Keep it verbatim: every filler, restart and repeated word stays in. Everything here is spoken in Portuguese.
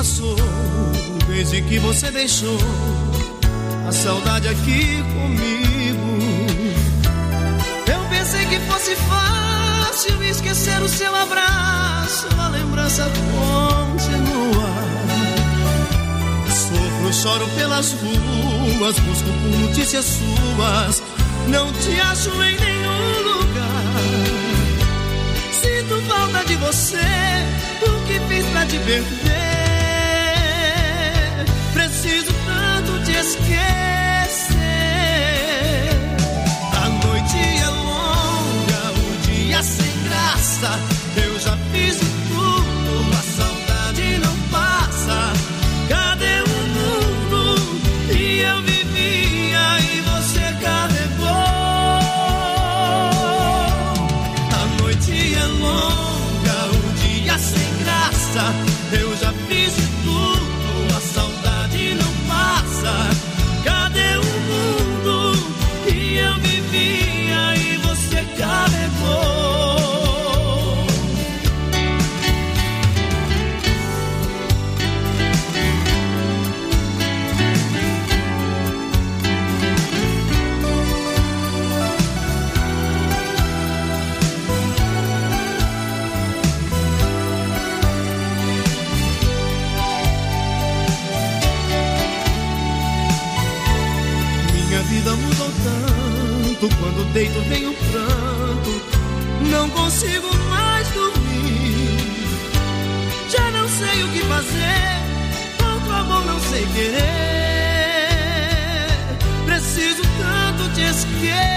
passou, desde que você deixou a saudade aqui comigo. Eu pensei que fosse fácil esquecer o seu abraço, a lembrança continua. Sofro, choro pelas ruas, busco por notícias suas, não te acho em nenhum lugar. Sinto falta de você, o que fiz pra te perder? Preciso tanto te esquecer. A noite é longa, o dia sem graça. Eu já fiz de tudo, a saudade não passa. Cadê o mundo que eu vivia e você carregou? A noite é longa, o dia sem graça. Eu já fiz de tudo, a saudade não passa. Cadê o mundo que eu vivia e você carregou? Minha vida mudou tanto, quando deito vem o pranto, não consigo mais dormir. Já não sei o que fazer, outro amor não sei querer. Preciso tanto te esquecer.